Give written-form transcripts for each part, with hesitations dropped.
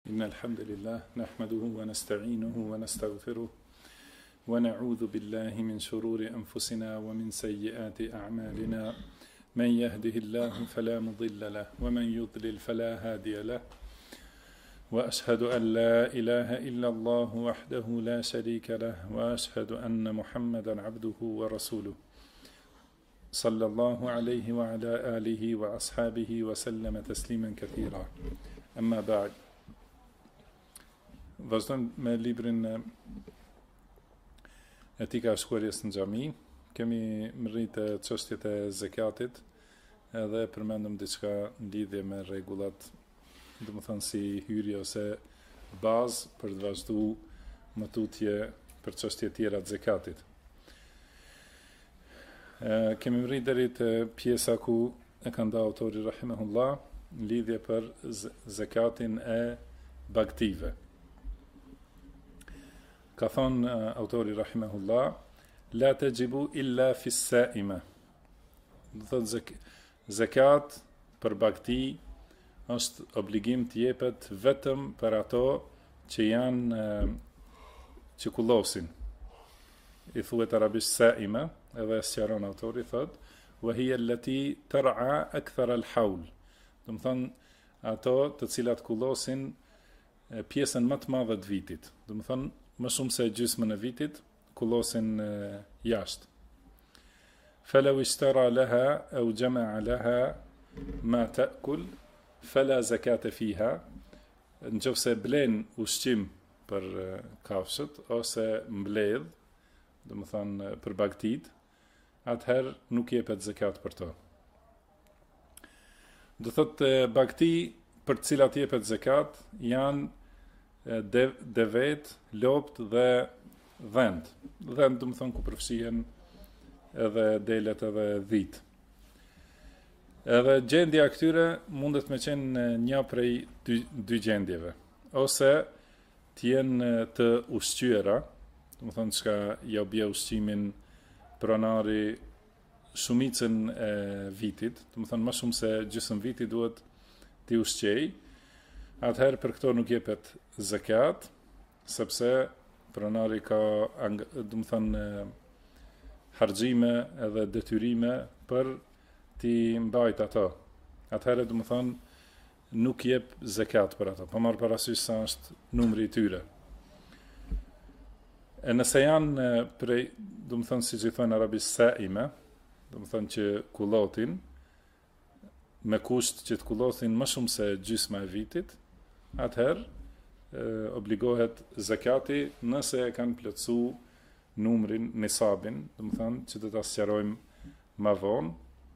إن الحمد لله نحمده ونستعينه ونستغفره ونعوذ بالله من شرور أنفسنا ومن سيئات أعمالنا من يهده الله فلا مضل له ومن يضلل فلا هادي له وأشهد أن لا إله إلا الله وحده لا شريك له وأشهد أن محمدا عبده ورسوله صلى الله عليه وعلى آله وأصحابه وسلم تسليما كثيرا أما بعد. Vazhdojmë me librin Etika e shkuarjes në xhami. Kemi mërritë çështjet e zakatit edhe përmendëm diçka në lidhje me rregullat, domethënë si hyrje ose bazë për të vazhduar më tutje për çështje tjera të zakatit. Kemi mërritë deri te pjesa ku e ka nda autori rahimahullah në lidhje për zakatin e bagtive. Ka thonë autori rahimahullah, la tajibu illa fi s-sa'ima. Do thotë zakat për bagti është obligim të jepet vetëm për ato që janë që kullosin. I thuhet arabisht sa'ima, edhe sqaron autori thotë, wa hiya allati tar'a akthar al-hawl. Do të thonë ato të cilat kullosin pjesën më të madhe të vitit. Do të thonë më shumë se gjysmën e vitit, kullosin jashtë. Fela ishtara laha, au jama'a laha ma ta'kul, fela zakate fiha, nëse blen ushqim për kafshët, ose mbledh, do të thonë për bagtit, atëherë nuk jepet zakat për to. Do thotë bagti për të cilat jepet zakat janë devet, lopt dhe dhend. Dhend do të thonë ku përfshihen edhe delet edhe dhit. Edhe gjendja e këtyre mundet me qenë një prej dy gjendjeve, ose të jenë të ushqyera, do të thonë çka ja bie ushqimin pronari shumicën e vitit, do të thonë më shumë se gjysmë viti duhet t'i ushqej. Atëherë për këto nuk jepet zakat, sepse pronari ka, do të thonë, harxhime edhe detyrime për t'i mbajt ato. Atëherë do të thonë nuk jep zakat për ato, po marr parasysh sa është numri i tyre. E nëse janë prej, do të thonë siç i thonë arabisht sa'ime, do të thonë që kullotin me kusht që të kullosin më shumë se gjysma e vitit, atëherë obligohet zakati nëse e kanë plotsu numrin, nisabin, do të thonë që do ta sqarojmë më vonë.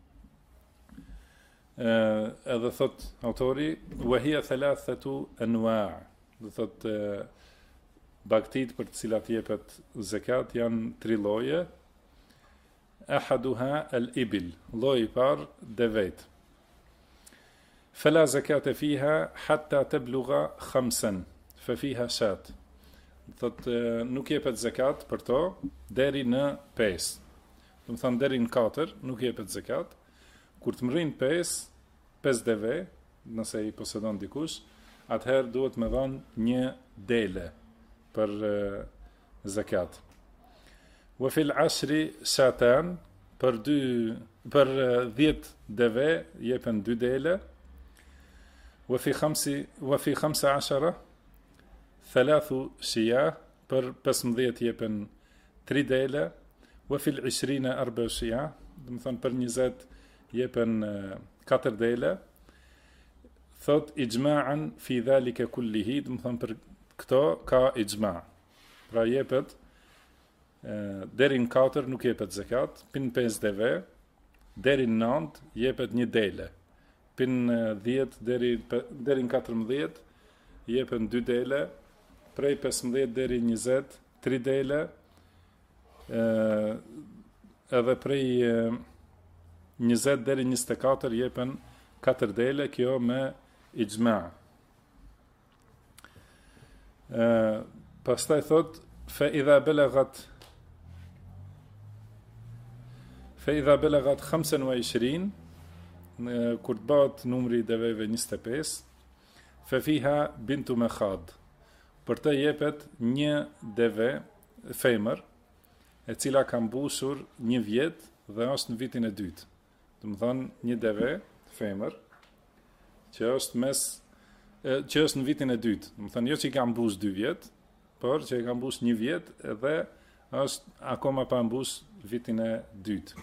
Edhe thot autori, wa hiya thalathatu anwa', do thotë bagtit për të cilat jepet zakat janë 3 lloje. Ahaduha al-ibil, lloji i parë devet. فلا زكاة فيها حتى تبلغ 5 ففيها شاة. Thotë nuk jepet zakat për to deri në 5. Do të thonë deri në 4 nuk jepet zakat. Kur të mrin 5 deve, nëse i posedon dikush, atëherë duhet me dhënë një dele për zakat. Wa fil 10 shatan, për 10 deve jepen 2 dele. وفي 15 3 شياه për 15 jepen 3 dele, وفي 20 4 شياه, do të thonë për 20 jepen 4 dele. Thot ijma'an fi dhalika kullihi, do të thonë për këto ka ijma'. Pra jepet deri në 4 nuk jepet zakat, pin 5 deve, deri në 9 jepet 1 dele. Pin 10 deri në 14 jepen 2 dele, prej 15 deri 20 3 dele, edhe prej 20 deri 24 jepen 4 dele, kjo me ijma. Pastaj thot fa idha balagat 25, kur të bëhet numri i deveve 25, ففيها بنت مخاض. Për të jepet një deve femër, e cila ka mbusur 1 vjet dhe është në vitin e dytë. Do të thonë një deve femër që është në vitin e dytë. Do të thonë jo që i ka mbus 2 vjet, por që i ka mbus 1 vjet dhe është akoma pa mbus vitin e dytë.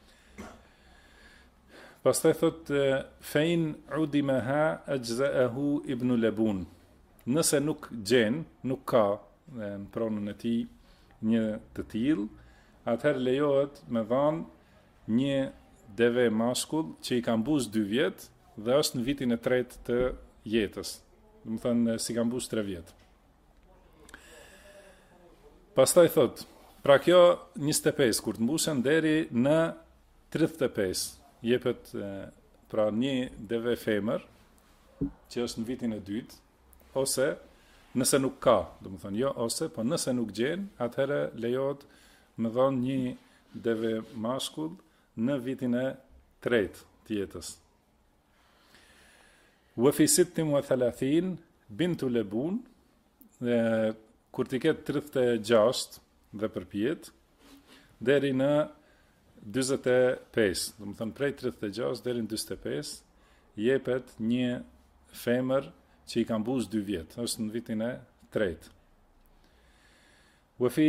Pastaj thot fein udimaha ajza'ahu ibn Labun. Nëse nuk ka në pronën e tij një të tillë, atëherë lejohet me dhanë një deve mashkull që i ka mbus 2 vjet dhe është në vitin e tretë të jetës. Do të thënë si ka mbus 3 vjet. Pastaj thot, pra kjo 25 kur të mbusen deri në 35 jepet pra një deve femër që është në vitin e dytë, ose nëse nuk ka, do të thonë jo ose, po nëse nuk gjen, atëherë lejohet me dhënë një deve mashkull në vitin e tretë të jetës. Wa fi 36 bintu Labun, dhe kur t'i ketë 36 dhe përpjet, deri në 45, do të thonë prej 36 deri në 45, jepet një femër që i ka mbus 2 vjet, është në vitin e tretë. Wa fi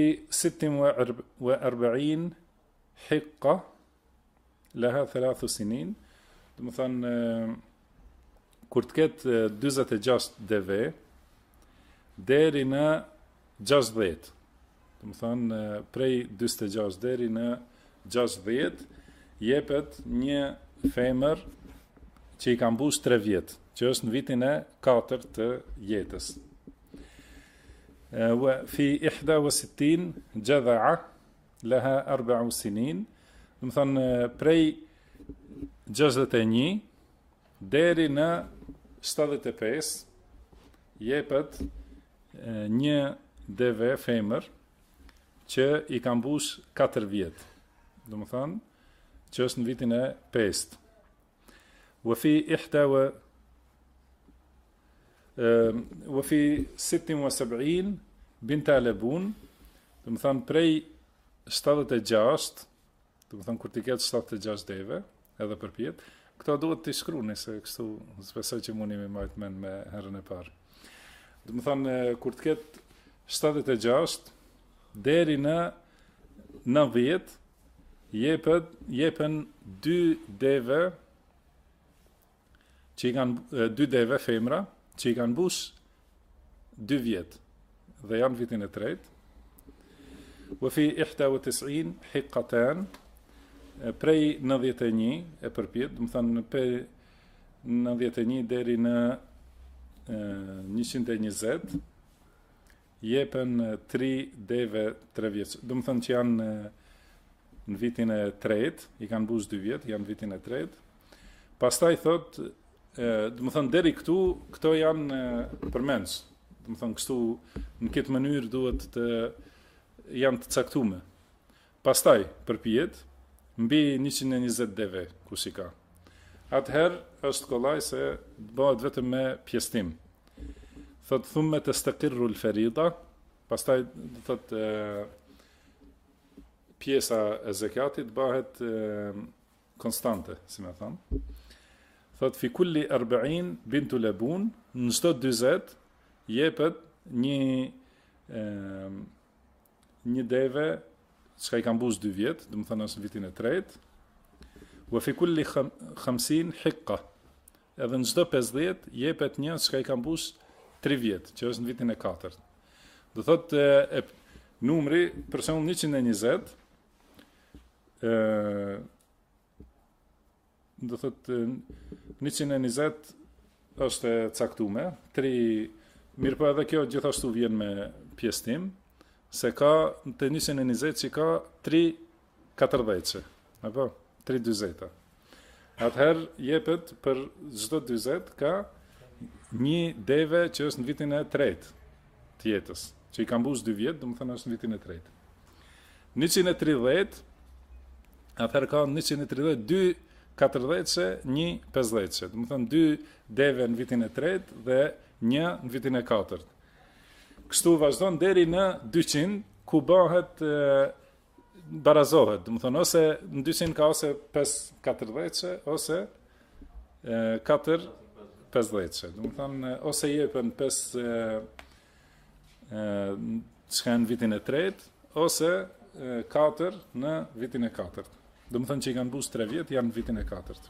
46 hiqqa laha 3 sinin, do të thonë kur të ketë 46 deve deri në 60, do të thonë prej 46 deri në 60 jepet një femër që i ka mbus 3 vjet, që është në vitin e 4 të jetës. Wa fi 61 jadha'a laha 4 sinin, do të thonë prej 61 deri në 75 jepet një deve femër që i ka mbus 4 vjet. Do të thonë që është në vitin e 5. Wa fi 76 binta Labun, do të thonë prej 76, do të thonë kur t'i ketë 76 deve, edhe përpjet, këto duhet t'i shkruani se kështu s'besoj që mundi me marrë mend me herën e parë. Do të thonë kur të ketë 76 deri në 90 jepen 2 deve që i kanë 2 deve femra që i kanë mbus 2 vjet dhe janë vitin e tretë. Wa fi 91 hiqqatan, prej 91 e përpjet, do të thonë prej 91 deri në 120 jepen 3 deve 3 vjeç. Do të thonë që janë në vitin e tretë, i kanë mbus 2 vjet, janë vitin e tretë. Pastaj thot, do të thonë deri këto janë përmendës. Do të thonë kështu në këtë mënyrë duhet të janë të caktuar. Pastaj përpjet mbi 120 deve kush i ka. Atëherë është kollaj se bëhet vetëm me pjesëtim. Thot thumma tastaqirru al-farida, pastaj do thot pjesa e zakatit bëhet konstante, si më thon. Thot fi kulli 40 bintu Labun, në çdo 40 jepet një deve që i ka mbus 2 vjet, do të thonë në vitin e tretë. Wa fi kulli 50 hiqqa, edhe në çdo 50 jepet një që i ka mbus 3 vjet, që është në vitin e katërt. Do thot numri për shembull 120 do thot 120 është e caktuar, 3 mirë po edhe kjo gjithashtu vjen me pjesëtim, se ka të 120 që ka 3 40, apo 3 dyzeta. Atëherë jepet për çdo 40 ka një deve që është në vitin e tretë të jetës, që i ka mbus 2 vjet, do të thonë është në vitin e tretë. 130, atëherë ka 132 14-se, një 15-se. Do të thonë 2 deve në vitin e tretë dhe 1 në vitin e katërt. Kështu vazhdon deri në 200, ku bëhet barazohet. Do të thonë ose në 200 ka ose 5 14-se ose 4 15-se. Do të thonë ose jepen 5 çka në vitin e tretë ose 4 në vitin e katërt. Do të thonë që i kanë bus 3 vjet janë në vitin e katërt.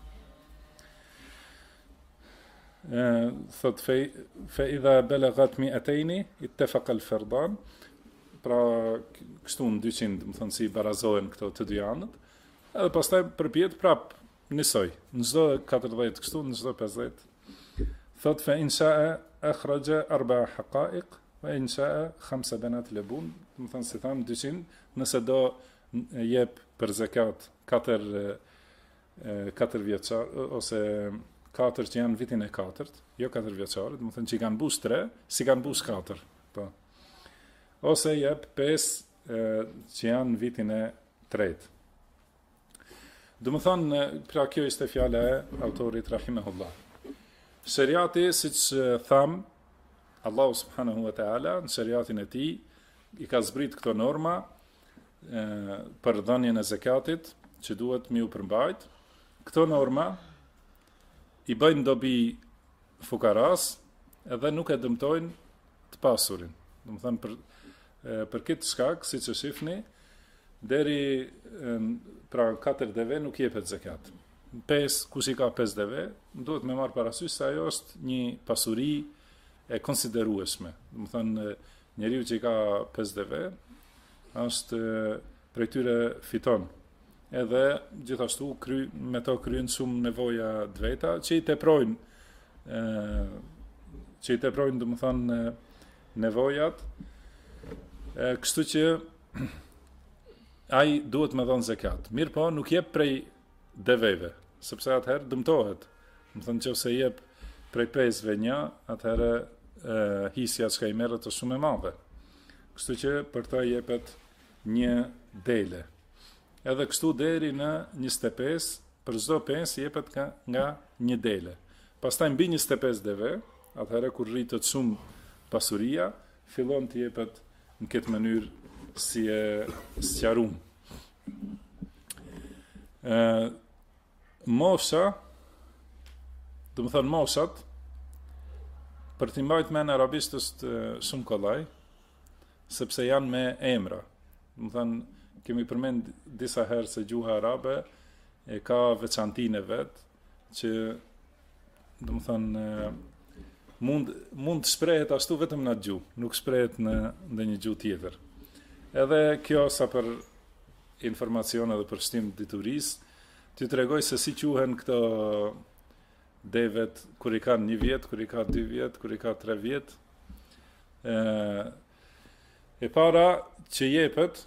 Thot fe idha belagat mi'ataini ittafaqa al-fardan. Pra kështu në 200, do të thonë si barazohen këto të dy anët. Edhe pastaj përpijet prap njësoj. Në çdo 14 kështu, në çdo 50. Thot fe in sha'a akhraja 4 haqa'iq wa in sha'a 5 banat labun. Do të thonë se tham 200, nëse do jep për zakat 4 vjeçar ose 4 që janë vitin e katërt, jo 4 vjeçare, do të thonë që i kanë bus 3, si kanë bus 4, po. Ose jep 5 që janë vitin e tretë. Do të thonë, pra kjo ishte fjala e autorit rahimahullah. Shariati, siç tham, Allahu subhanahu wa taala në shariatin e tij i ka zbrit këto norma për dhënien e zakatit që duhet mi u përmbajt. Këto norma i bëjnë dobi fukaras edhe nuk e dëmtojnë të pasurin. Do të thonë për këtë shkak, siç e shihni, deri pra 4 deve nuk jepet zakat. 5, kush i ka 5 deve, duhet me marr parasysh se ajo është një pasuri e konsiderueshme. Do të thonë njeriu që i ka 5 deve është prej tyre fiton. Edhe gjithashtu me to kryen shumë nevoja të veta që i teprojnë do të thonë nevojat. Kështu që ai duhet me dhënë zakat. Mirë po, nuk jep prej deveve, sepse atëherë dëmtohet. Do të thonë nëse jep prej 5-ve 1, atëherë hisja që i merret është shumë e madhe. Kështu që për ta jepet një dele. Edhe kështu deri në 25, për çdo 5 jepet nga një dele. Pastaj mbi 25 deve, atëherë kur rritet shumë pasuria, fillon të jepet në këtë mënyrë si e sqarum. Mosha, do të thonë moshat, për t'i mbajtur me në arabisht është shumë kollaj, sepse janë me emra. Do të thonë, kemi përmend disa herë se gjuha arabe e ka veçantinë e vet që do të thonë mund të shprehet ashtu vetëm në atë gjuhë, nuk shprehet në ndonjë gjuhë tjetër. Edhe kjo sa për informacione dhe për shtim diturisë, t'ju tregoj se si quhen këto devet kur i kanë 1 vjet, kur i ka 2 vjet, kur i ka 3 vjet. E para që jepet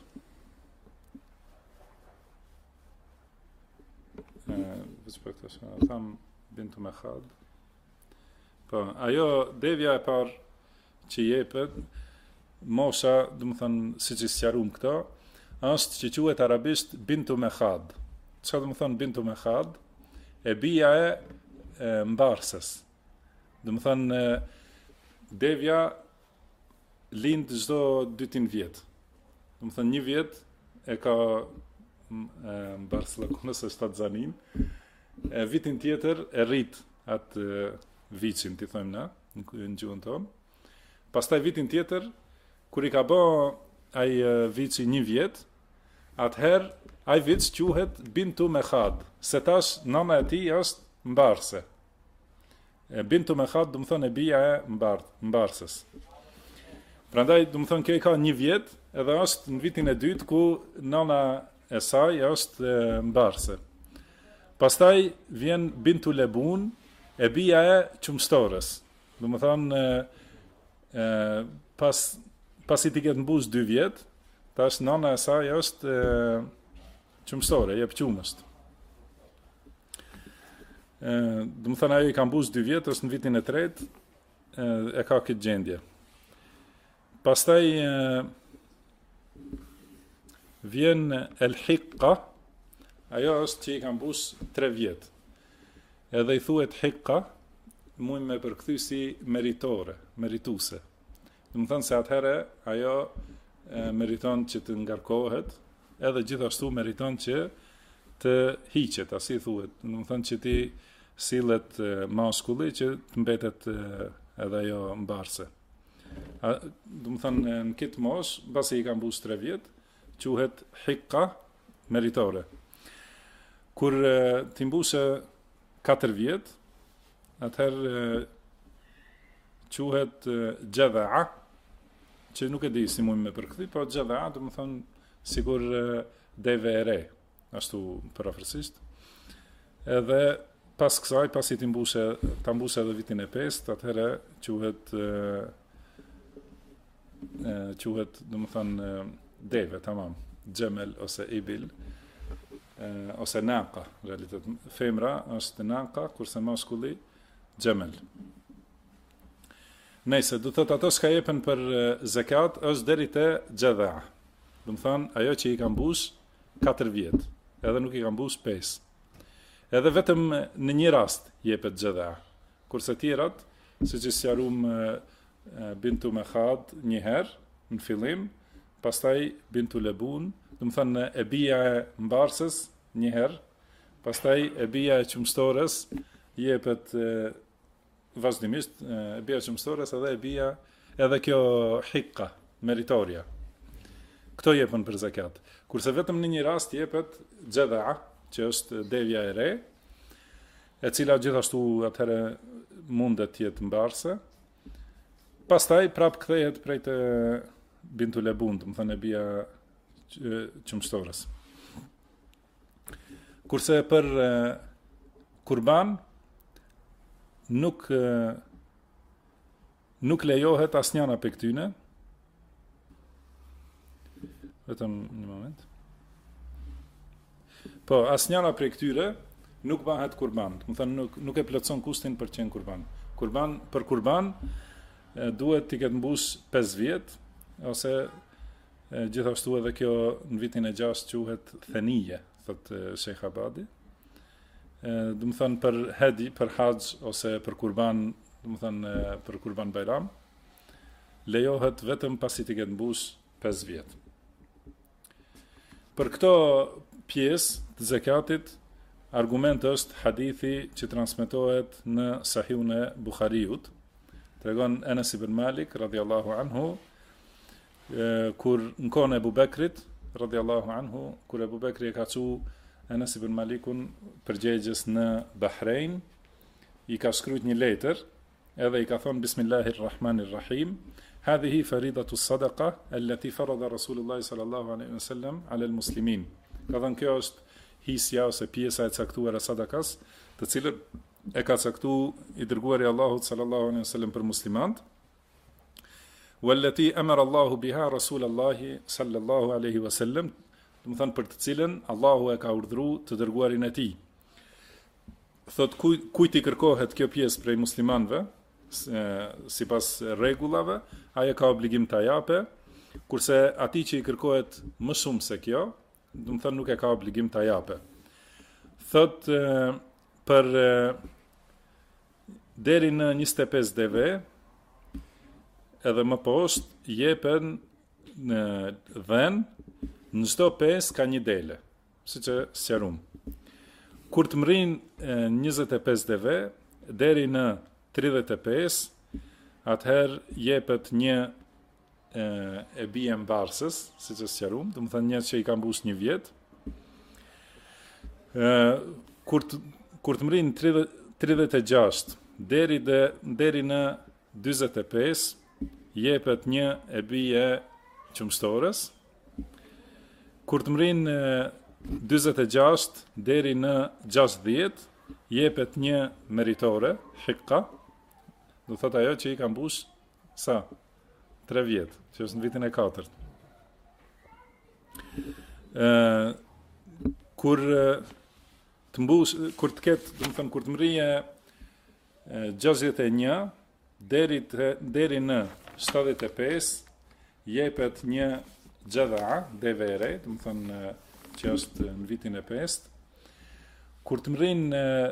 tham bintu me khad. Po, ajo devja e parë që jepet, mosha, do të thonë siç i sqarum këto, është që quhet arabisht bintu me khad. Çfarë do të thonë bintu me khad? E bija e mbarsës. Do të thonë devja lind çdo 2 vjet. Do të thonë 1 vjet e ka mbarsëllakun ose shtatzanin. Vitin tjetër e rrit atë vicin, ti thojmë na, në gjuhën tonë. Pastaj vitin tjetër, kur i ka bë ai vici 1 vjet, atëherë ai vic quhet bintu me khad, se tash nëna e tij është mbarsë. Bintu me khad do të thonë e bija e mbarsës. Prandaj do të thonë kjo i ka 1 vjet, edhe është në vitin e dytë ku nëna e saj është mbarsë. Pastaj vjen bintu lebun, e bija e qumstorës. Do të thonë pasi ti ketë mbush 2 vjet, tash nëna e saj është qumstore, jep qumësht. Do të thonë ajo i ka mbush 2 vjet, është në vitin e tretë, e ka këtë gjendje. Pastaj vjen el hiqqa, ajo është që i kam bush 3 vjet. Edhe i thuhet hikka, mund me përkthy si merituse. Do të thënë se atëherë ajo meriton që të ngarkohet, edhe gjithashtu meriton që të hiqet, asi thuhet. Do të thënë që ti sillet maskulli që të mbetet edhe ajo mbarse. Do të thënë në këtë mosh, pasi i ka mbush 3 vjet, quhet hikka meritore. Kur ti mbushë 4 vjet, atëherë quhet gjadha'a, që nuk e di si mund me përkthi, po gjadha'a do të thonë sigur deve e re, ashtu përafërsisht. Edhe pas kësaj, pasi ta mbushë edhe vitin e 5, atëherë quhet do të thonë deve, tamam, xhemel ose ibil, ose naqa, realitet. Femra është naqa, kurse maskulli xhemel. Nëse do thotë ato që jepen për zakat është deri te gjadha. Do të thonë ajo që i ka mbush 4 vjet, edhe nuk i ka mbush 5. Edhe vetëm në një rast jepet gjadha. Kurse tjerat, siç e sqaruam bintu Mekhad një herë në fillim, pastaj bintu Lebun, do të thonë e bija e mbarsës një herë, pastaj e bija e qumstores jepet vazhdimisht, e bija qumstores edhe e bija edhe kjo hikka, meritoria. Këto jepen për zakat. Kurse vetëm në një rast jepet gjadha, që është devja e re, e cila gjithashtu atëherë mundet të jetë mbarse. Pastaj prap kthehet prej të bintu Lebun, do të thënë e bija qumstores. Kurse për kurban nuk lejohet asnjëna prej këtyne. Vetëm një moment. Po, asnjëna prej këtyre nuk bëhet kurban. Do të thënë nuk e plotson kushtin për qenë kurban. Për kurban duhet të ketë mbush 5 vjet, ose gjithashtu edhe kjo në vitin e 6 quhet thenije, thot Sheikh Abadi. Do të thënë për hedi, për haxh ose për kurban, do të thënë për kurban Bajram, lejohet vetëm pasi të ketë mbush 5 vjet. Për këto pjesë të zakatit, argument është hadithi që transmetohet në Sahihun e Buhariut. Tregon Enes ibn Malik radhiyallahu anhu, kur në kohën e Abu Bekrit radhiyallahu anhu, kur Abu Bekri e ka çu Enes ibn Malikun përgjegjës në Bahrein, i ka shkruajt një letër, edhe i ka thonë Bismillahirrahmanirrahim, hadhihi faridatu sadaqa allati farada Rasulullah sallallahu alaihi wasallam ala almuslimin. Ka thënë kjo është hisja ose pjesa e caktuar e sadakas, të cilën e ka caktuar i dërguari Allahut sallallahu alaihi wasallam për muslimanët. Wallati amara Allahu biha Rasulullah sallallahu alaihi wasallam, do të thënë për të cilën Allahu e ka urdhëruar të dërguarin e tij. Thot kujt i kërkohet kjo pjesë prej muslimanëve, sipas rregullave, ai ka obligim ta japë, kurse atij që i kërkohet më shumë se kjo, do të thënë nuk e ka obligim ta japë. Thot për deri në 25 deve, edhe më poshtë jepen në dhen, në çdo 5 ka një dele, siç e sqaruam. Kur të mrin 25 deve deri në 35, atëherë jepet një e bie mbarsës, siç e sqaruam, do të thënë një që i ka mbush një vjet. Kur të mrin 36 deri në 45, jepet një e bie qumstores. Kur të mrin 46 deri në 60, jepet një meritore, hikka, do thot ajo që i ka mbush sa? 3 vjet, që është në vitin e 4. Kur të ketë, do të thënë kur të mrije 61 deri në 75, jepet një gjadha, devere, do të thënë që është në vitin e 5, Kur të mrin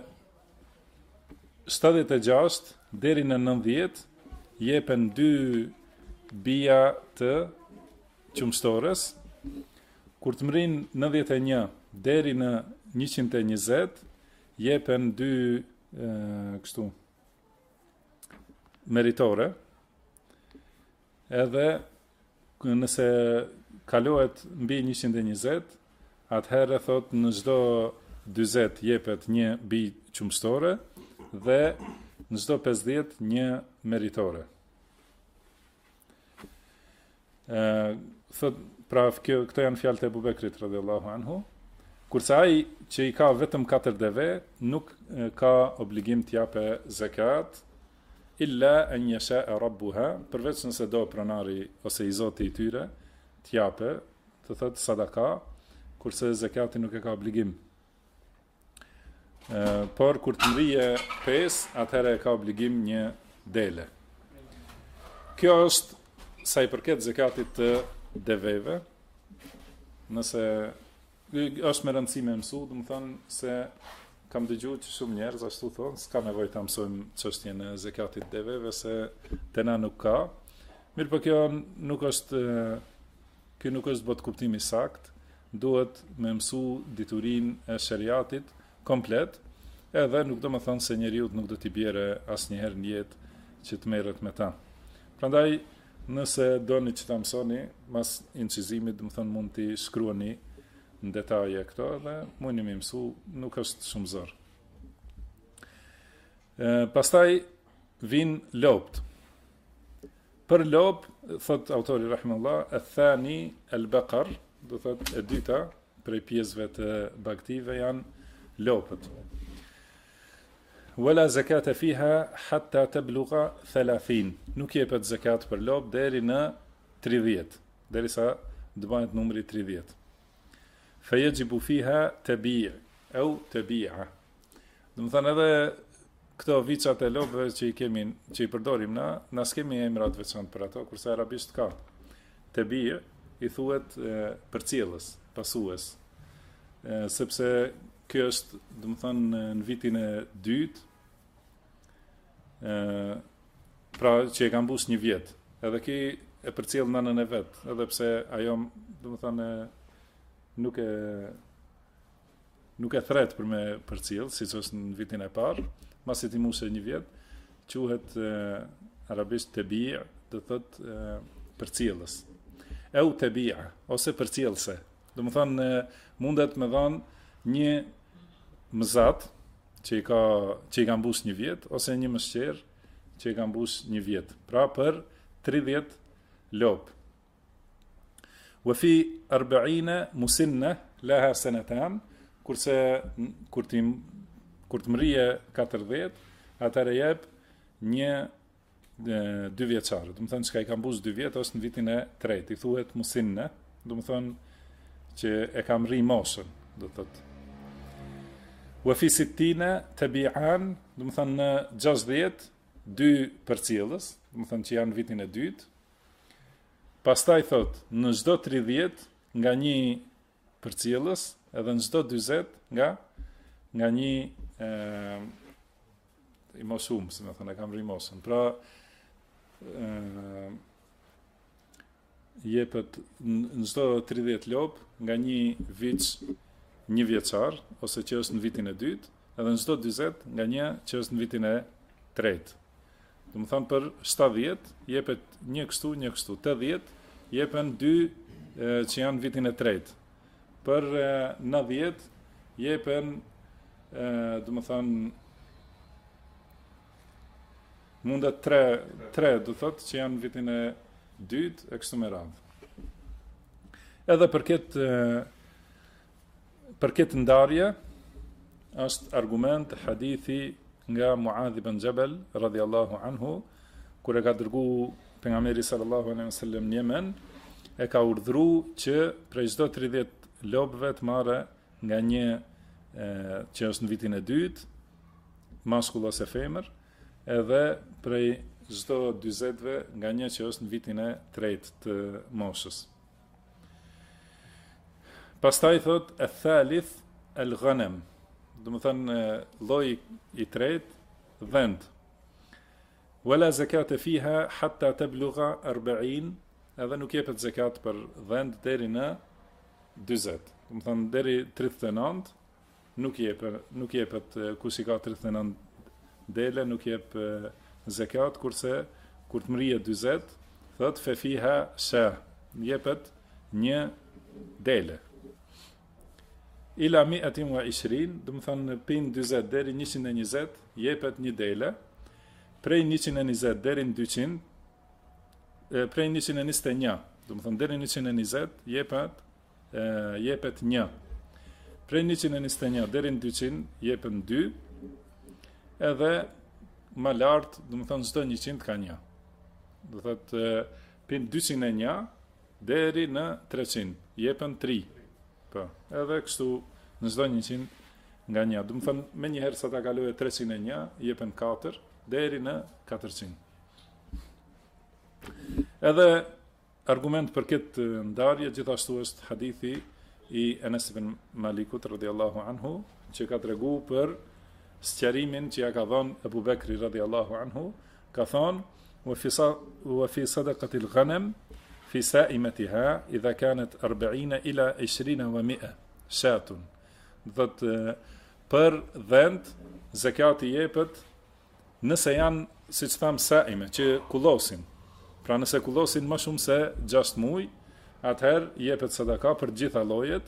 76 deri në 90, jepen 2 bija të qumshtores. Kur të mrin 91 deri në 120, jepen 2 kështu meritore. Edhe nëse kalohet mbi 120, atëherë thot në çdo 40 jepet një bij qumshtore dhe në çdo 50 një meritore. Thot, pra këto janë fjalët e Abu Bekrit radhiyallahu anhu, kurse ai që i ka vetëm 4 deve nuk ka obligim të japë zakat illa an yasha rabbuha, përveç nëse do pronari ose i Zoti i tyre të japë, të thot sadaka, kurse zakati nuk e ka obligim. Por kur të mrije 5, atëherë ka obligim një dele. Kjo është sa i përket zakatit të deveve. Nëse është me rëndësi me mësu, do të thonë se kam dëgjuar që shumë njerëz ashtu thonë, s'ka nevojë ta mësojmë çështjen e zakatit të deveve se tena nuk ka. Mirë, por kjo nuk është bot kuptimi sakt. Duhet me mësu diturinë e shariatit komplet, edhe nuk do më thonë se njeriu nuk do t'i bjerë asnjëherë në jetë që të merret me ta. Prandaj, nëse doni që ta mësoni, mas incizimit, do më thonë mund t'i shkruani në detaje këto, dhe mundi më mësu, nuk është shumë zor. Pastaj vinë lopt. Për lop, thot autori rahimahullah, ath-thani al-baqar, do thot e dyta prej pjesëve të bagtive janë lopët. Wala zakata fiha hatta tablugha 30. Nuk jepet zakat për lop deri në 30, derisa të bëhet numri 30. Fayajibu fiha tabi' au tabi'a. Do të thënë edhe këto viçat e lopëve që i përdorim na s'kemi emrat veçantë për ato, kurse arabisht ka. Tabi' i thuhet përcjellës, pasues. Sepse kjo është, do të thënë, në vitin e dytë, pra që e ka mbus një vjet, edhe ki e përcjell nënën e vet, edhe pse ajo, do të thënë, nuk e thret për me përcjell, siç është në vitin e parë, masi ti mbusë një vjet, quhet arabisht tabi', do thotë përcjellës. Eu tabi'a, ose përcjellse. Do të thënë, mundet me dhanë një mëzat që i ka mbus një vjet, ose një mëshqer që i ka mbus një vjet. Pra për 30 lopë. Wa fi 40 musinna laha sanatan, kurse kur të mrije 40, atëherë jep një 2 vjeçar. Do të thonë çka i ka mbus 2 vjet ose në vitin e tretë, i thuhet musinna, do të thonë që e ka mri moshën, do të thotë. Wa fi 60 tabi'an, do të thonë në 60 2 përcjellës, do të thonë që janë vitin e dytë. Pastaj thot, në çdo 30 nga një përcjellës, edhe në çdo 40 nga një i mosum, si më thënë, e kam rimoshën. Pra, jepet në çdo 30 lop nga një viç një vjeçar, ose që është në vitin e dytë, edhe në çdo 40 nga një që është në vitin e tretë. Do të thonë për 70 jepet një kështu, 80 jepen 2 që janë në vitin e tretë. Për 90 jepen do të thonë mundet 3 do thotë që janë në vitin e dytë e kështu me radhë. Edhe për këtë ndarje është argument hadithi nga Muadh ibn Jabal radhiyallahu anhu, kur e ka dërguar pejgamberi sallallahu alaihi wasallam në Yemen, e ka urdhëruar që prej çdo 30 lopëve të marrë nga një që është në vitin e dytë, mashkull ose femër, edhe prej çdo 40-ve nga një që është në vitin e tretë të moshës. Pastaj thot e thalith el ghanem, do të thënë lloji i tretë, dhend. Wala zakata fiha hatta tablugha 40, edhe nuk jepet zakat për dhend deri në 40. Do të thënë deri 39 nuk jepet kush i ka 39 dele nuk jep zakat, kurse kur të mrihet 40, thot fe fiha sha, jepet një dele. Ila 120, do të thënë pin 40 deri 120 jepet një dele. Prej 120 deri në 200, prej 121, do të thënë deri në 120 jepet 1. Prej 121 deri në 200 jepen 2. Edhe më lart, do të thënë çdo 100 ka 1. Do thotë pin 201 deri në 300 jepen 3. Po, edhe kështu në çdo 100 nga 1. Do të thënë më një herë sa ta kalojë 301 jepen 4 deri në 400. Edhe argument për këtë ndarje gjithashtu është hadithi i Enes ibn Malikut radhiyallahu anhu, që ka tregu për sqarimin që ja ka dhënë Abu Bekri radhiyallahu anhu, ka thonë wa fi sadaqati al-ghanam fi sa'imatiha idha kanat 40 ila 20 wa 100 shatun. Do të për dhend zakati jepet nëse janë, siç tham, saime, që kullosin. Pra nëse kullosin më shumë se 6 muaj, atëherë jepet sadaka për gjitha llojet.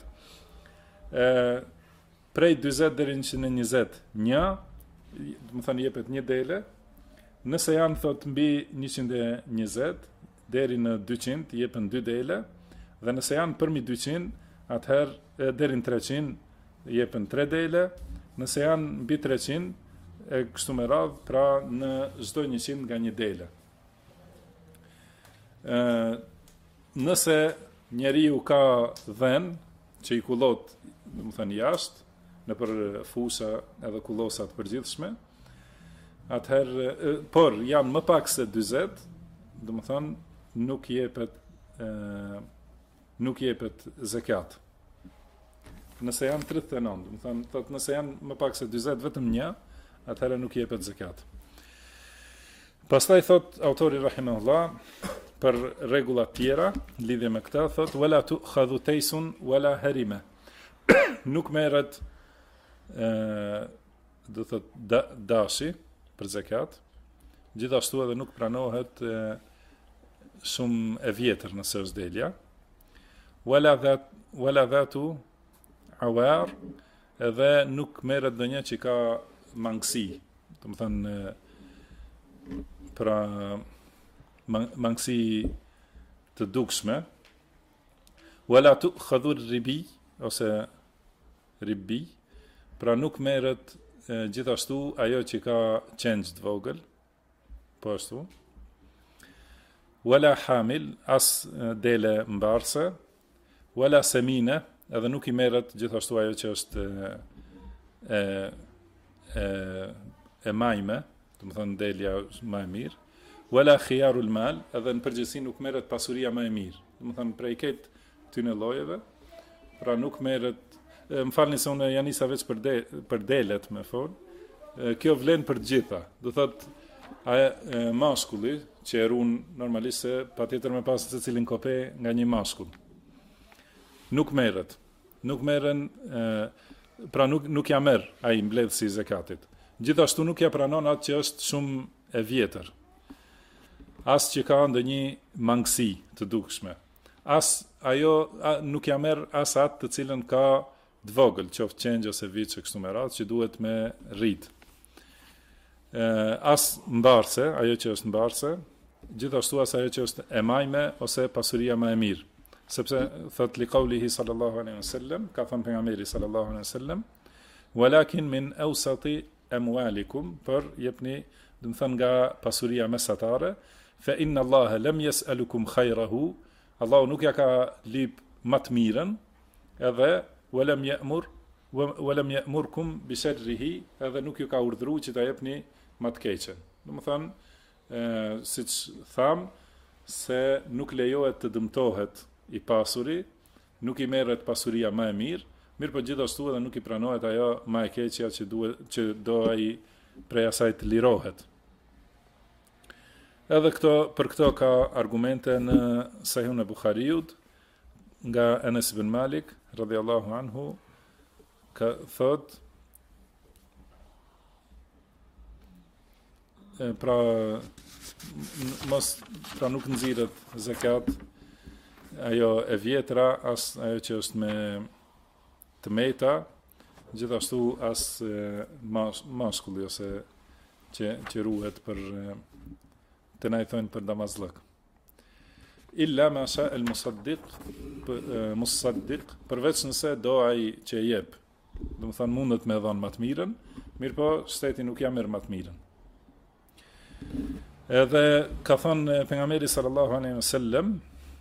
Prej 40 deri në 120, do të thënë jepet një dele. Nëse janë thot mbi 120 deri në 200 jepen 2 dele, dhe nëse janë përmi 200, atëherë deri në 300 jepen 3 dele. Nëse janë mbi 300 e kështu me radhë, pra në çdo 100 nga një dele. Nëse njeriu ka dhen që i kullot, do të thënë jashtë, në për fusha edhe kullosat përgjithshme, atëherë, por janë më pak se 40, do të thënë nuk jepet zakat. Nëse janë 39, do të thënë, thotë nëse janë më pak se 40 vetëm një, atëherë nuk jepet zakat. Pastaj thot autori rahimahullah për rregulla tjera lidhje me këtë, thot wala tu'khadhu taysun wala harima. Nuk merret do thot dashi për zakat, gjithashtu edhe nuk pranohet shumë e vjetër nëse është delja. Wala dhatu awar, edhe nuk merret ndonjë që ka mangësi, do të thënë pra mangësi të dukshme. Wala tu'khadhu ribi ose ribi, pra nuk merret gjithashtu ajo që ka qenç të vogël, po ashtu. Wala hamil, as dele mbarse. Wala semine, edhe nuk i merret gjithashtu ajo që është e majme, do të thënë delja më e mirë. Wala khiyarul mal, edhe në përgjithësi nuk merret pasuria më e mirë. Do të thënë prej këtë këtyre llojeve, pra nuk merret, më falni se unë janë nisa veç për delet me fol. Kjo vlen për të gjitha. Do thotë mashkulli që e ruan normalisht se patjetër me pas secilin kope nga një mashkull. Nuk merret. Nuk merren pra nuk ja merr ai mbledhsi i zakatit. Gjithashtu nuk ja pranon atë që është shumë e vjetër. As që ka ndonjë mangësi të dukshme. As ajo nuk ja merr as atë të cilën ka të vogël, qoftë qenj ose viç kështu me radhë, që duhet me rrit. As mbarse, ajo që është mbarse, gjithashtu as ajo që është e majme ose pasuria më e mirë. Sepse thot li qaulihi sallallahu alaihi wasallam, ka thënë pejgamberi sallallahu alaihi wasallam, walakin min awsati amwalikum, por jepni, do të thënë nga pasuria mesatare, fa inna Allaha lam yas'alukum khayrahu, Allahu nuk ja ka lip më të mirën, edhe walam ya'murkum bi sharrihi, edhe nuk ju ka urdhëruar që ta jepni më të keqen. Do të thënë siç tham, se nuk lejohet të dëmtohet i pasuri, nuk i merret pasuria më e mirë, Mirë po gjithashtu edhe nuk i pranohet ajo më e keqja që do ai prej asaj të lirohet. Edhe për këto ka argumente në Sahihun e Buhariut nga Anas ibn Malik radhiyallahu anhu, ka thot pra nuk nxirret zakat ajo e vjetra as ajo që është me të meta, gjithashtu as mashkulli ose që ruhet për të na i thonë për damazllëk. Illa ma sha el musaddiq, përveç nëse do ai që jep. Do të thonë mundet me dhënë më të mirën, mirë po shteti nuk ja merr më të mirën. Edhe ka thënë pejgamberi sallallahu alaihi wasallam,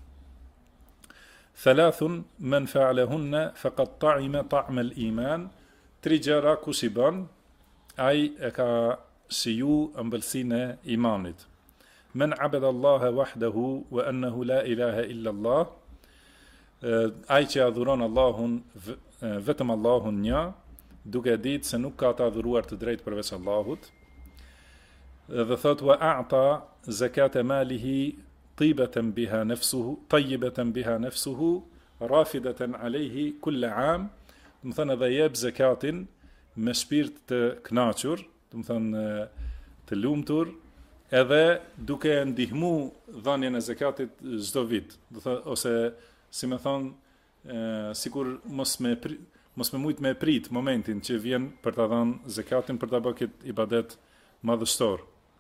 thalathun man fa'alahunna faqad ta'ima ta'ma al-iman, tri gjëra kush i bën, ai e ka shiju ëmbëlsinë e imanit. Men abada Allaha wahdahu wa annahu la ilaha illa Allah, ai që adhuron Allahun, vetëm Allahun një, duke ditë se nuk ka të adhuruar të drejtë përveç Allahut, dhe thot wa a'ta zakata malihi tayyibatan biha nafsuhu rafidatan alayhi kull 'am, do të thënë edhe jep zakatin me shpirt të kënaqur, do të thënë të lumtur, edhe duke ndihmu dhënien e zakatit çdo vit, do të thënë ose si më thon sikur mos me mujt me prit momentin që vjen për ta dhënë zakatin për ta bërë këtë ibadet madhështor.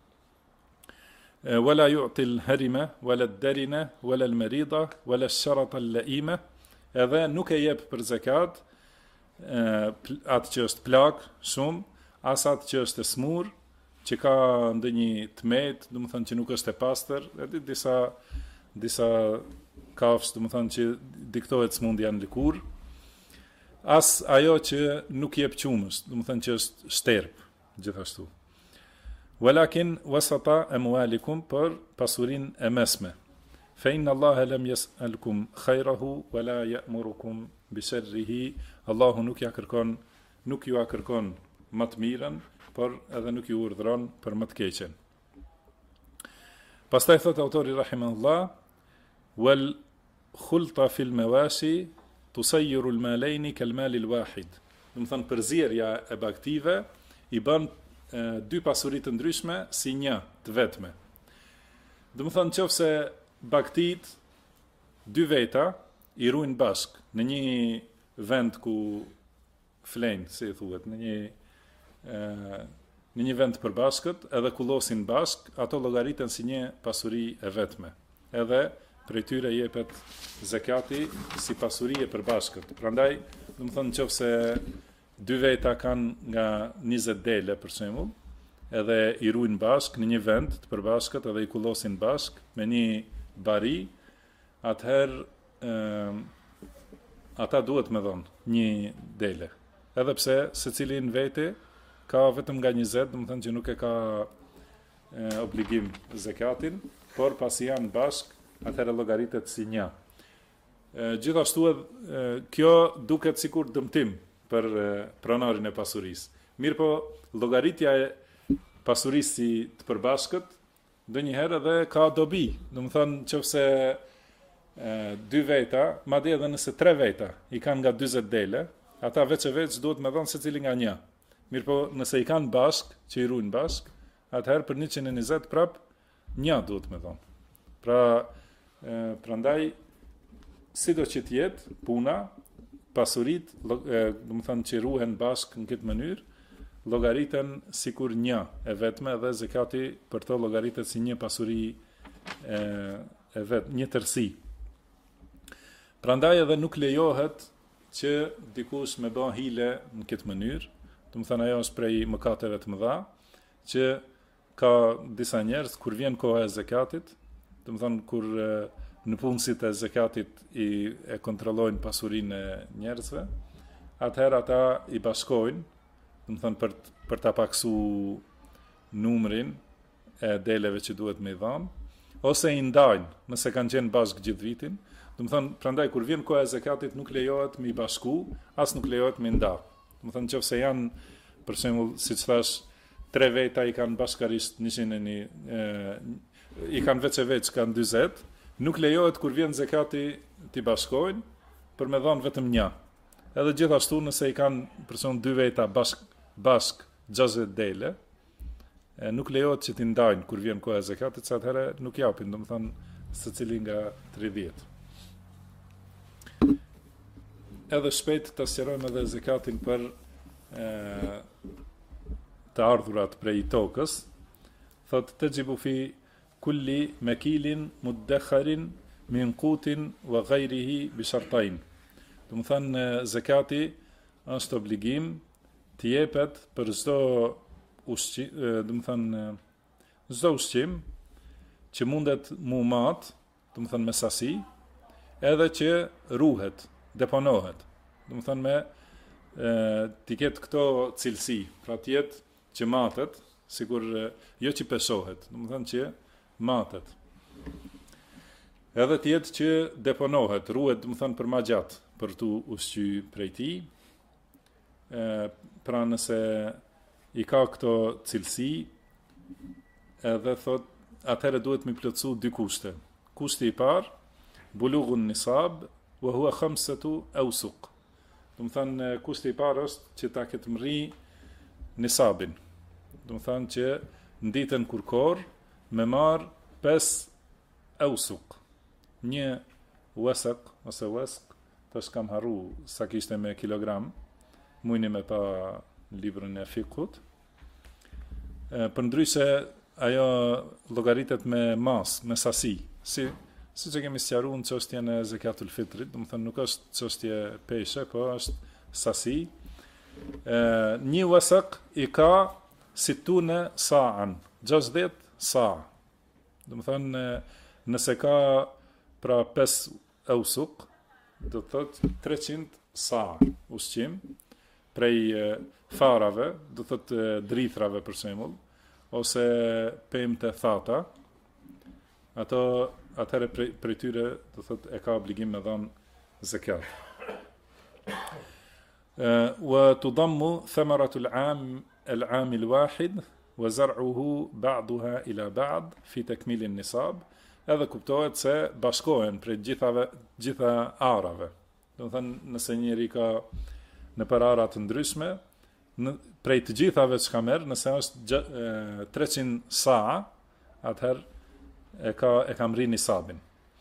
Wala yu'til harima wala ad-darina wala al-marida wala ash-sharata al-la'ima, edhe nuk e jep për zakat atë që është plak shumë, as atë që është e smur, që ka ndonjë tmet, do të thonë që nuk është e pastër, edhe disa kafsh, do të thonë që diktohet smundja në lëkurë, as ajo që nuk jep qumës, do të thonë që është shterp, gjithashtu. Walakin wasata amwalikum, për pasurinë e mesme. Fa inna Allaha lam yas'alkum khayrahu wala ya'murukum bi sharrihi, Allahu nuk ju kërkon më të mirën, por edhe nuk ju urdhëron për më të keqen. Pastaj thot autori rahimahullah, wal khulta fil mawashi tusayyiru al malaini kal mal al wahid. Do të thonë përzierja e bagtive i bën dy pasuri të ndryshme si një të vetme. Do të thonë nëse bagtit dy veta i ruajnë bashk në një vend ku flen, si thuhet, në një vend të përbashkët, edhe kullosin bashk, ato llogariten si një pasuri e vetme. Edhe prej tyre jepet zakati si pasuri e përbashkët. Prandaj, do të thonë nëse dy veta kanë nga 20 dele për shembull, edhe i ruajnë bashk në një vend të përbashkët, edhe i kullosin bashk me një bari, atëherë ata duhet me dhënë një dele. Edhe pse secili në vete ka vetëm nga 20, do të thonë që nuk e ka obligim zakatin, por pasi janë bashk, atëherë llogaritet si një. Gjithashtu kjo duket sikur dëmtim për pronarin e pasurisë. Mirë po, llogaritja e pasurisë si të përbashkët, ndonjëherë edhe ka dobi. Do të thonë nëse dy veta, madje edhe nëse 3 veta i kanë nga 40 dele, ata veç duhet me dhënë secili nga një. Mirë po, nëse i kanë bashk, që i ruajnë bashk, atëherë për 120 prap një duhet me dhënë. Prandaj sido që të jetë puna, pasurit, do të thonë që ruhen bashk në këtë mënyrë, llogariten sikur një e vetme, dhe zakati për to llogaritet si një pasuri e vet, një tërësi. Prandaj edhe nuk lejohet që dikush me bën hile në këtë mënyrë, do të thonë ajo është prej mëkateve të mëdha, që ka disa njerëz kur vjen koha e zakatit, do të thonë kur në punësit e zakatit e kontrollojnë pasurinë e njerëzve, atëherë ata i bashkojnë, do të thonë për ta paksu numrin e deleve që duhet me i dhanë, ose i ndajnë, nëse kanë qenë bashkë gjithë vitin, Do të thonë, prandaj kur vjen koha e zakatit nuk lejohet me i bashku, as nuk lejohet me nda. Do të thonë nëse janë, për shembull, siç thash, 3 veta i kanë bashkarisht 101, i kanë veç kanë 40, nuk lejohet kur vjen zakati t'i bashkojnë për me dhënë vetëm një. Edhe gjithashtu nëse i kanë për shembull 2 veta bashk 60 dele, nuk lejohet që t'i ndajnë kur vjen koha e zakatit, sa atëherë nuk japin, domethënë secili nga 30. Edhe shpejt të sqarojmë edhe zakatin për të ardhurat prej tokës. Thot të gjibu fi kulli mekilin muddekharin min qutin wa ghayrihi bi shartain. Do të thënë zakati është obligim të jepet për çdo ushqim, do të thënë çdo ushqim që mundet mu mat, do të thënë me sasi, edhe që ruhet, deponohet. Do të thënë me t'i ketë këto cilësi, pra t'jetë që matet, sigur jo që peshohet, do të thënë që matet. Edhe t'jetë që deponohet, ruhet, do të thënë për ma gjatë, për t'u ushqy prej tij. Pra nëse i ka këto cilësi, edhe thot, atëherë duhet mi plotësu 2 kushte. Kushti i parë, bulughun nisab, wa huwa 5 awsuq. Do të thënë kushti i parë është që ta ketë mri nisabin. Do të thënë që nditën kurkor me marr 5 awsuq. 1 wasaq ose wasq, tash kam harru sa kishte me kilogram, mujni me pa librën e fikut. Përndryshe ajo llogaritet me mas, me sasi, si që kemi sqaruar në çështjen e zakatul fitrit, do të thënë nuk është çështje peshe, po është sasi. 1 wasaq i ka situne sa'an, 60 sa. Do të thënë nëse ka pra 5 awsuq, do të thotë 300 sa ushqim prej farave, do të thotë drithrave për shembull, ose pemë të thata. Ato atëherë prej tyre do thotë e ka obligim me dhënë zakat. Wa tudammu thamaratu al-'am al-wahid wa zar'uhu ba'daha ila ba'd fi takmil an-nisab. Edhe kuptohet se bashkohen prej gjitha arave. Do të thënë nëse njëri ka në për ara të ndryshme, prej të gjithave që ka merë, nëse është 300 sa, atëherë e ka mri nisabin.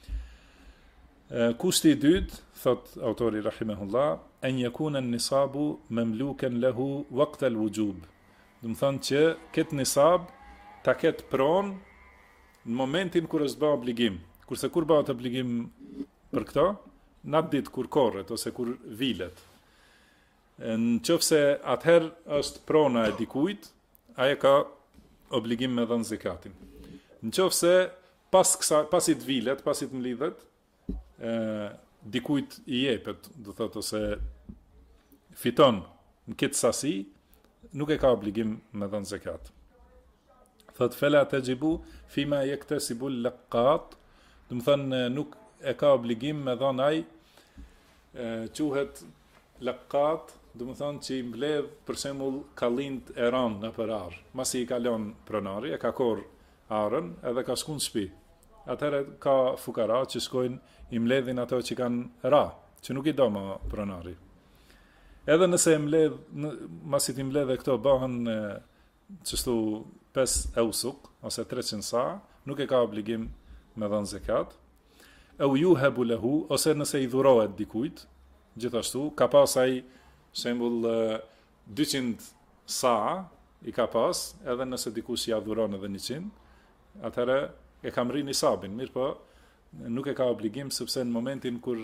Kushti i dytë, thot autori rahimahullah, en yakuna an-nisabu mamlukan lahu waqt al-wujub. Do të thonë që këtë nisab ta ketë pronë në momentin kur është bë obligim. Kurse kur bëhet obligim për këto, në atë ditë kur korret ose kur vilet. Nëse atëherë është prona e dikujt, ai ka obligim me dhënë zakatin. Nëse pasi të vilet, pasi të mlidhet, dikujt i jepet, do thotë ose fiton në këtë sasi, nuk e ka obligim me dhënë zakat. Thot fela tajibu fima yaktasibu al-laqat, do të thënë nuk e ka obligim me dhënë ai quhet laqat, do të thënë që i mbledh për shembull kallind e rënë në për ar. Masi i kalon pronari, e ka korr arën edhe ka shkuar në shtëpi. Atëherë ka fukara që shkojnë i mbledhin ato që kanë ra, që nuk i do më pronari. Edhe nëse e mbledh, masi ti mbledh e këto bëhen çështu 5 awsuq ose 300 sa, nuk e ka obligim me dhënë zakat. Au yuhabu lahu, ose nëse i dhurohet dikujt, gjithashtu ka pas ai shembull 200 sa i ka pas, edhe nëse dikush ja dhuron edhe 100, atëherë e ka mri nisabin, mirë po nuk e ka obligim, sepse në momentin kur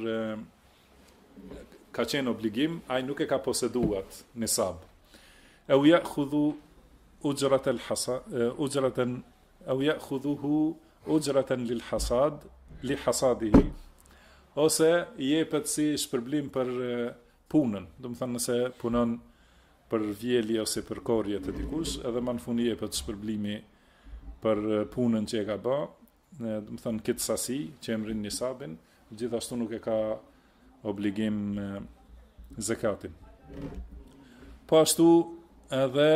ka qenë obligim, ai nuk e ka poseduat nisab. Au ya'khudhu ujratan au ya'khudhuhu ujratan lil hasad li hasadihi, ose i jepet si shpërblim për punën, do të thënë nëse punon për vjeli ose për korrje të dikush, edhe më në fund i jepet shpërblimi për punën që e ka bë, do të thënë këtë sasi që e mrin nisabin, gjithashtu nuk e ka obligim zakatin. Po ashtu edhe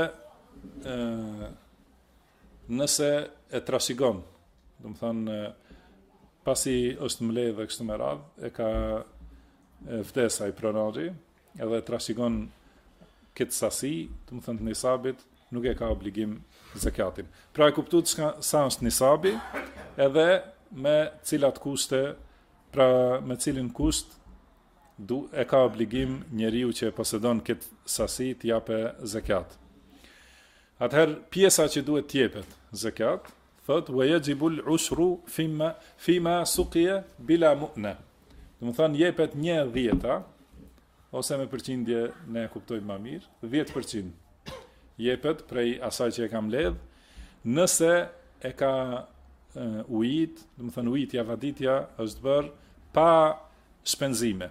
nëse e trashëgon, do të thonë pasi është mbledh dhe kështu me radhë, e ka vdes ai pronari, edhe e trashëgon këtë sasi, do të thonë të nisabit, nuk e ka obligim zakatin. Pra e kuptuat sa është nisabi, edhe me cilat kushte, pra me cilin kusht e ka obligim njeriu që posedon këtë sasi të jape zakat. Atëherë pjesa që duhet të jepet zakat, thot wa yajibul ushru fima suqiya bila mu'na. Do të thonë jepet 1/10, ose me përqindje ne kuptojmë më mirë, 10% jepet prej asaj që e ka mbledh, nëse e ka ujit, do të thonë ujitja, vaditja është bërë pa shpenzime.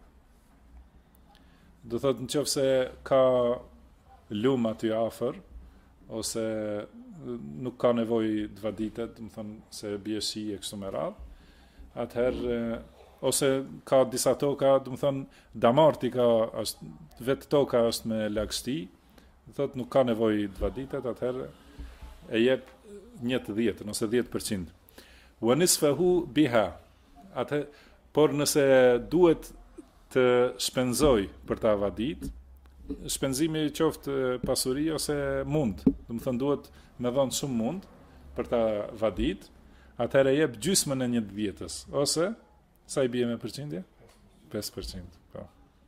Do thotë nëse ka lum aty afër, ose nuk ka nevojë të vaditet, do të thonë se bie shi e kështu me radhë, atëherë ose ka disa toka, do të thonë damarti ka, është vetë toka është me lagështi, do thotë nuk ka nevojë të vaditet, atëherë e jep 1/10 ose 10%. Wa nisfahu biha. Atë, por nëse duhet të shpenzoj për ta vadit, shpenzimi qoftë pasuri ose mund, do të thonë duhet me dhënë shumë mund për ta vadit, atëherë jep gjysmën e 1/10, ose sa i bie me përqindje? 5%. Po.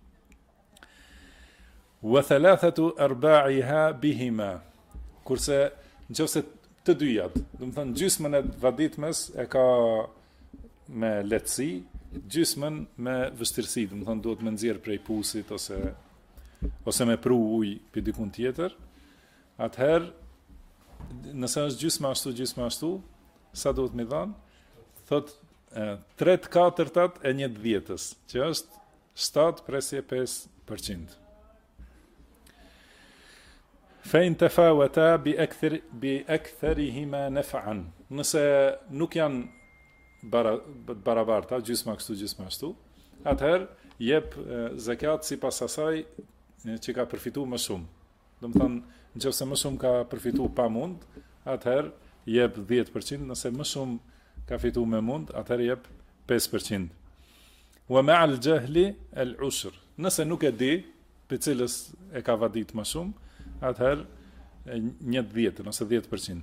Wa thalathatu arba'iha bihima. Kurse nëse të dyjat, do të thonë gjysmën e vaditmes e ka me lehtësi, gjysmën me vështirësi, do të thonë duhet me nxjerr prej pusit ose me pru ujë për dikun tjetër. Atëherë, nëse është gjysma ashtu, sa duhet me dhanë? Thot 3/4 e 1/10, që është 7/5%. Fejn të fawata bi aktharihima naf'an. Nëse nuk janë barabarta, gjysma kështu, gjysma ashtu, atëherë jep zakat sipas asaj që ka përfitu më shumë. Do të thonë, nëse më shumë ka përfitu pa mund, atëherë jep 10%, nëse më shumë ka fitu me mund, atëherë jep 5%. Wa ma'al jahli al-ushr. Nëse nuk e di për cilës e ka vadit më shumë, atëherë 1/10 ose 10%.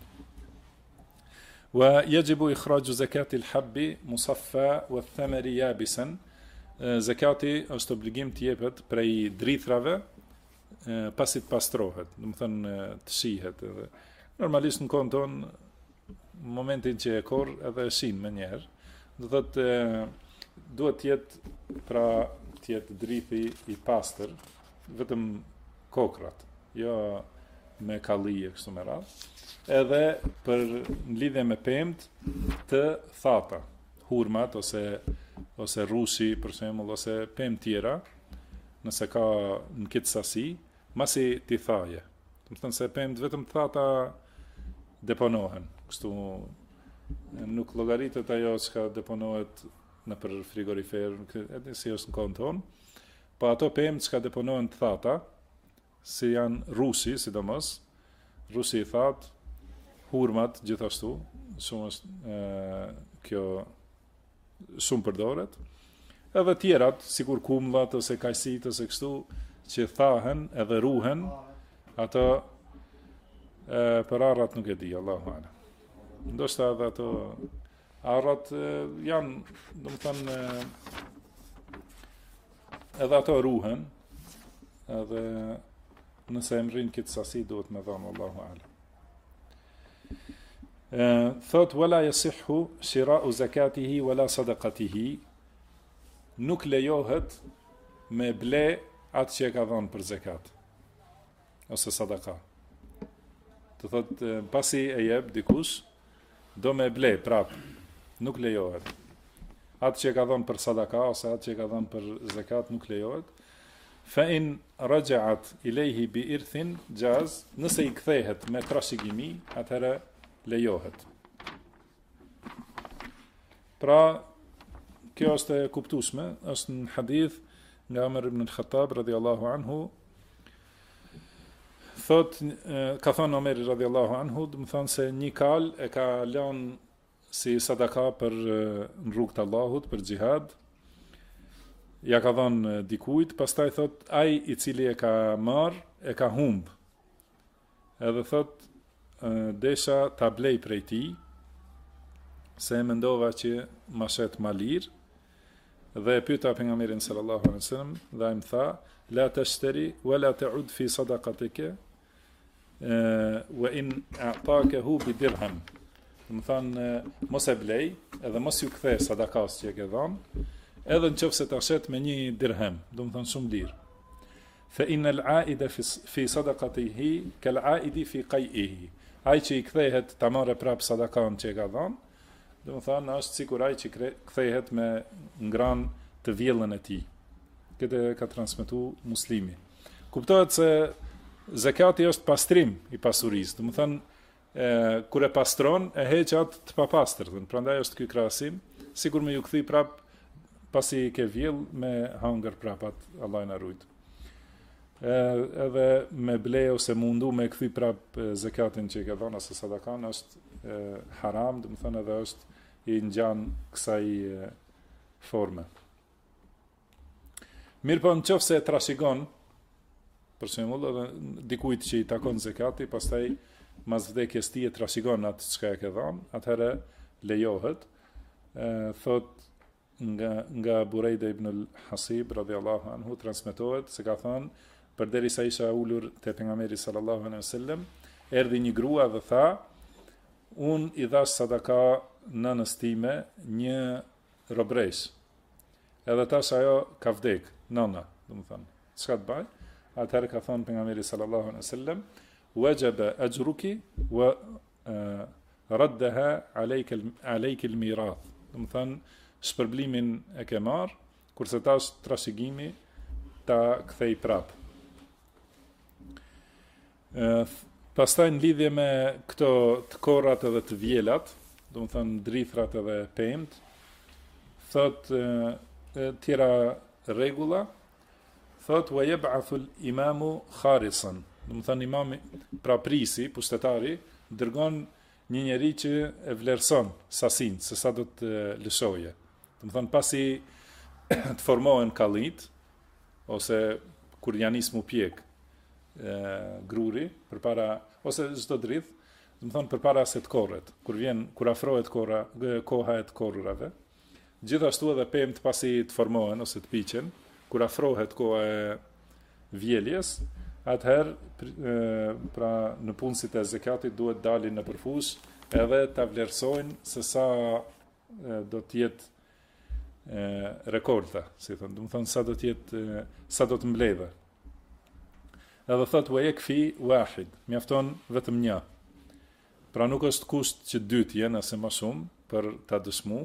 Wa yajibu ikhraju zakati al-habbi musaffa wa ath-thamari yabisan. Zakati është obligim të jepet prej drithrave pasi të pastrohet, do të thënë të shihet edhe. Normalisht në kohën tonë, në momentin që e korr edhe e shin më njëherë, do thotë duhet të jetë drithi i pastër, vetëm kokrat, jo me kalli e kështu me radhë, edhe për në lidhje me pemt të thata, hurmat ose rushi për shembull, ose pemt tjera, nëse ka në këtë sasi, masi t'i thaje. Do të thënë se pemt vetëm të thata deponohen, kështu nuk llogaritet ajo që deponohet në për frigorifer, edhe si është në kohën tonë, po ato pemt që deponohen të thata, si janë rushi, sidomos, rushi i thatë, hurmat gjithashtu, shumë është kjo shumë përdoret, edhe tjerat, sikur kumllat ose kajsit ose kështu, që thahen edhe ruhen, ato për arrat nuk e di, Allahu a'lam. Ndoshta edhe ato arrat janë, do të thënë, edhe ato ruhen, edhe nëse emrin këtë sasi duhet me dhamë, Allahu a'lam. Thot wala yasihhu shira'u zakatihi wala sadaqatihi, nuk lejohet me ble atë që e ka dhënë për zakat ose sadaka. Të thot pasi e jep dikush, do me ble prap, nuk lejohet. Atë që e ka dhënë për sadaka ose atë që e ka dhënë për zakat nuk lejohet. Fa in raja'at ilayhi bi irthin jaz, nëse i kthehet me trashëgimi, atëherë lejohet. Pra, kjo është e kuptueshme, është në hadith nga Omer ibn al-Khattab radhiyallahu anhu, thot, ka thënë Omeri radhiyallahu anhu, do të thonë se një kal e ka lënë si sadaka për në rrugt të Allahut, për xhihad, ja ka dhënë dikujt, pastaj thot ai i cili e ka marr e ka humb. Edhe thot desha ta blej prej tij, se mendova që ma shet ma lirë, dhe e pyeta pejgamberin sallallahu alaihi wasallam dhe ai më tha la tashtari wala ta'ud fi sadaqatike wa in a'takahu bi dirham. Do të thonë mos e blej, edhe mos ju kthe sadakas që e ke dhënë, edhe nëse ta shet me një dirhem, do të thonë shumë lirë. Fa inal aida fi sadaqatihi kal aidi fi qaihi. Ai që i kthehet ta marrë prap sadakan që e ka dhënë, do të thonë është sikur ai që kthehet me ngran të vjellën e tij. Këtë ka transmetuar Muslimi. Kuptohet se zakati është pastrim i pasurisë. Do të thonë kur e pastron e heq atë të papastërtën. Prandaj është ky krahasim, sikur me ju kthy prap pasi ke vjell me hangër prap atë, Allah na rujt. Edhe me blej ose mundu me kthy prap zakatin që i ka dhënë ose sadakan është haram, do të thonë edhe është i ngjan kësaj forme. Mirë po nëse e trashëgon, për shembull, edhe dikujt që i takon zakati, pastaj mas vdekjes tij e trashëgon atë çka e ka dhënë, atëherë lejohet. Thot nga Burejda ibn al-Hasib radhiyallahu anhu transmetohet se ka thënë, përderisa isha ulur te pejgamberi sallallahu alaihi wasallam, erdhi një grua dhe tha, unë i dhash sadaka nënës time një robresh. Edhe tash ajo ka vdek, nëna, do të thonë. Çka të bëj? Atëherë ka thënë pejgamberi sallallahu alaihi wasallam, wajaba ajruki wa raddaha alayka al-mirath. Do të thonë shpërblimin e ke marr, kurse tash trashëgimi ta kthej prap. Pastaj në lidhje me këto të korrat edhe të vjelat, do të thënë drithrat edhe pemt, thot tjera rregulla, thot wa yab'athu al-imamu kharisan. Do të thënë imami, pra prisi, pushtetari, dërgon një njeri që e vlerëson sasinë, se sa do të lëshoje. Do të thënë pasi të formohen kallit, ose kur janë nismu pjek gruri, përpara, ose çdo drith, do të thonë përpara se të korret, kur afrohet koha e të korrave. Gjithashtu edhe pemt pasi të formohen ose të piqen, kur afrohet koha e vjeljes, atëherë pra në punësit e zakatit duhet dalin në përfush edhe ta vlerësojnë se sa do të jetë rekolta, si thonë, do të thonë sa do të mbledhë. Edhe thot wa yakfi wahid, mjafton vetëm një. Pra nuk është kusht që dytë jenë ose më shumë për ta dëshmu.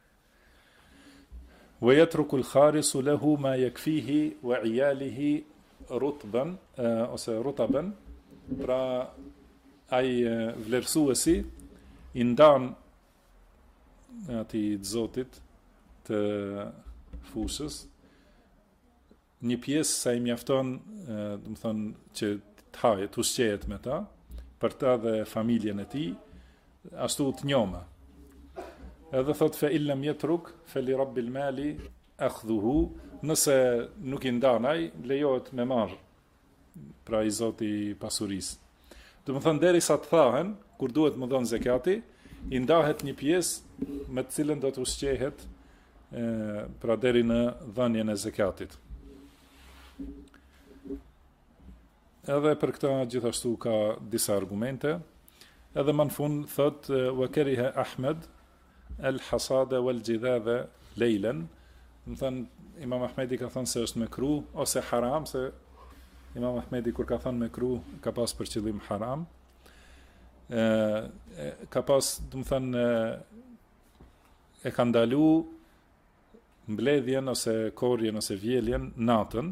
Wa yatruku al-kharisu lahu ma yakfihi wa 'iyalihi rutban ose rutaban. Pra ai vlerësuesi i ndan atij zotit të fushës një pjesë sa i mjafton, do të thonë që të hajet, të ushqehet me ta, për ta dhe familjen e tij, ashtu të njoma. Edhe thot fe illam yatruk fe li rabbil mali akhdhuhu, nëse nuk i ndan ai, lejohet me marr, pra i zoti i pasurisë. Do të thonë derisa të thahen, kur duhet më dhon zakati, i ndahet një pjesë me të cilën do të ushqehet pra deri në dhënien e zakatit. Edhe për këta gjithashtu ka disa argumente. Edhe më në fund thot wa kariha Ahmed al-hasada wal-jidhadha lejlen. Më thënë Imam Ahmedi ka thënë se është mekruh ose haram, se Imam Ahmedi kur ka thënë mekruh ka pas për qëllim haram. Ka pas, do të thënë, e ka ndalu mbledhjen ose korrjen ose vjeljen natën,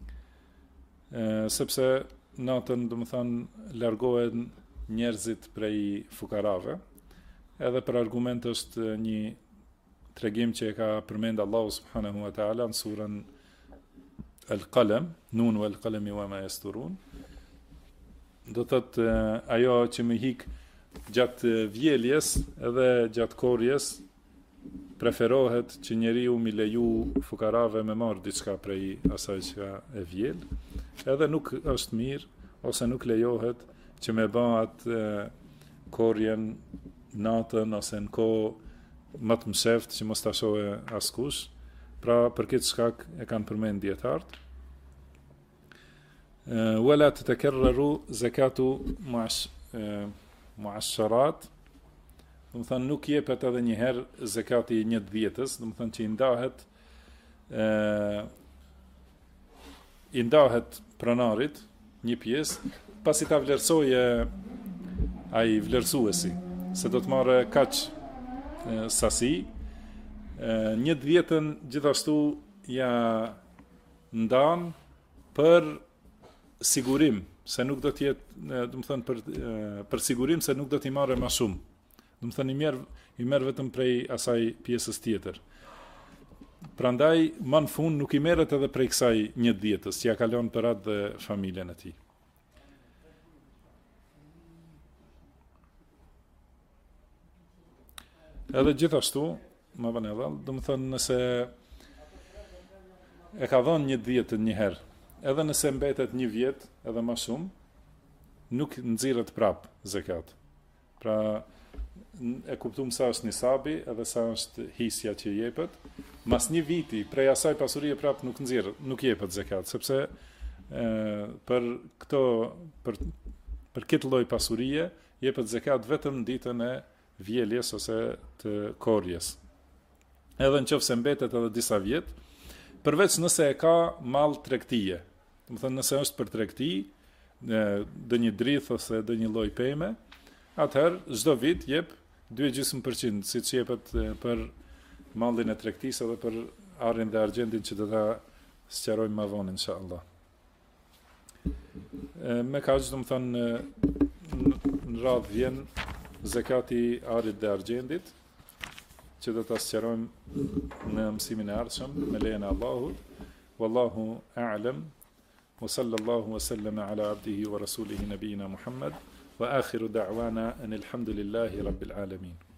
sepse natën, do të thënë, largohen njerëzit prej fukarave, edhe për argument është një tregim që e ka përmend Allahu subhanahu wa ta'ala në surën Al-Qalam, nun wal qalami wa ma yasturun. Do thot ajo që më hik gjatë vjeljes edhe gjatë korjes, preferohet që njeriu mi leju fukarave me marr diçka prej asaj që e vjel, edhe nuk është mirë ose nuk lejohet që me bë atë korjen natën ose në kohë më të msheft që mos ta shohë askush. Pra për këtë shkak e kanë përmend dietarët. Wala tatakarraru zakatu mu'asharat. Do të thënë nuk jepet edhe një herë zakati i 1/10, do të thënë që i ndahet pronarit një pjesë, pasi ta vlerësoje ai vlerësuesi, se do të marrë kaq sasi. 1/10 gjithashtu ja ndan për sigurim se nuk do të jetë, do të thënë për sigurim se nuk do t'i marrë më shumë. Do të thënë i merr vetëm prej asaj pjesës tjetër. Prandaj më në fund nuk i merret edhe prej kësaj 1/10 që ja kalon për atë dhe familjen e tij. Edhe gjithashtu, më bën edhe, do të thënë nëse e ka dhënë 1/10 një herë, edhe nëse mbetet një vjet edhe më shumë, nuk nxirret prap zakat. Pra e kuptuam sa është nisabi edhe sa është hisja që jepet. Mas një viti prej asaj pasurie prap nuk nxirret, nuk jepet zakat, sepse për këtë lloj pasurie jepet zakat vetëm ditën e vjeljes ose të korjes. Edhe nëse mbetet edhe disa vjet, përveç nëse e ka mall tregtie. Do të thënë nëse është për tregti, do një drith ose do një lloj peme, atëherë çdo vit jep 2.5%, siç jepet për mallin e tregtisë edhe për arrin dhe argjendin që do ta sqarojmë më vonë inshallah. Me kaq do të thënë në radhë vjen zakati i arrit dhe argjendit, që do ta sqarojmë në mësimin e ardhshëm me lejen e Allahut. Wallahu a'lam. Wa sallallahu wa sallama ala abdihi wa rasulihi nabiyina Muhammad wa akhiru da'wana anil hamdulillahi rabbil alamin.